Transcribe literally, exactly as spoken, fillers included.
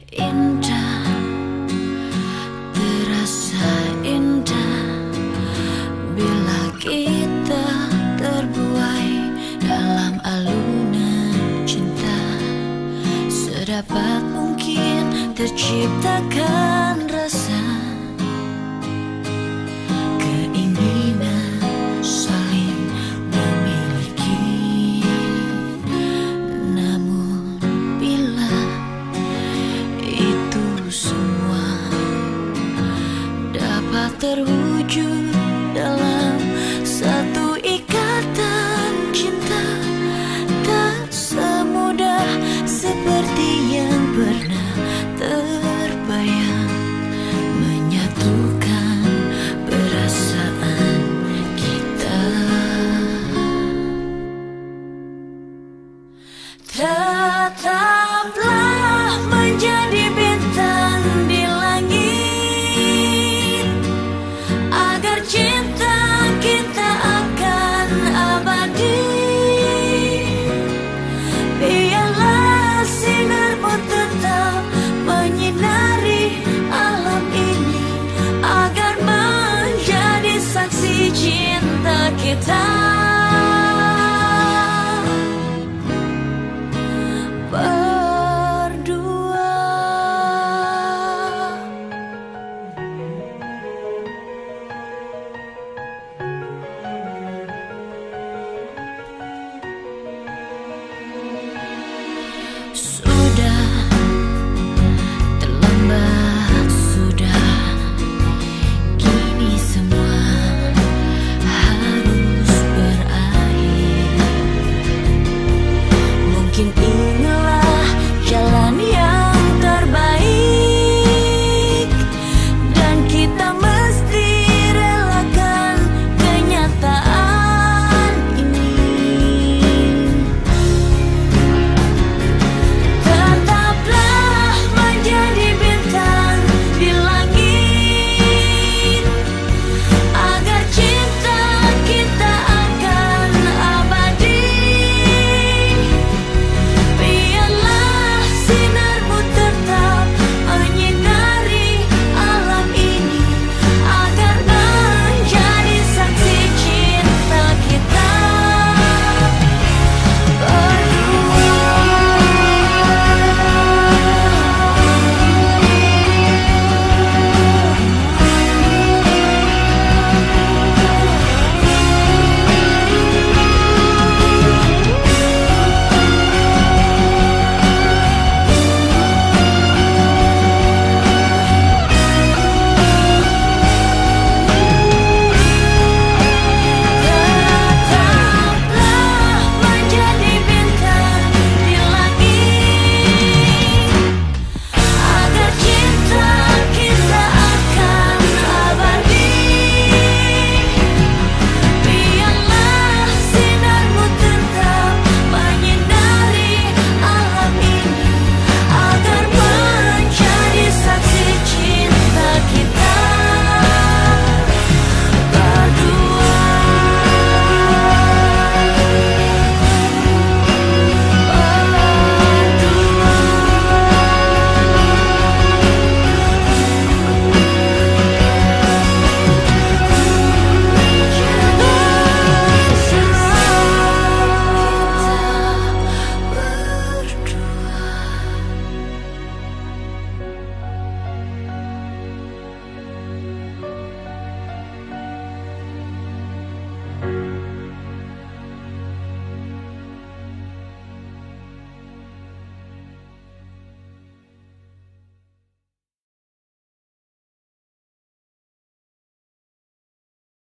Indah, terasa indah bila kita terbuai dalam alunan cinta. Sedapat mungkin terciptakan rasa keinginan saling memiliki. Namun bila itu semua dapat terwujud dalam satu ikatan cinta, tak semudah seperti yang pernah terbayang menyatukan perasaan kita. Tetaplah menjadi bintang di langit, agar cinta kita akan abadi. Biarlah sinarmu tetap menyinari alam ini, agar menjadi saksi cinta kita.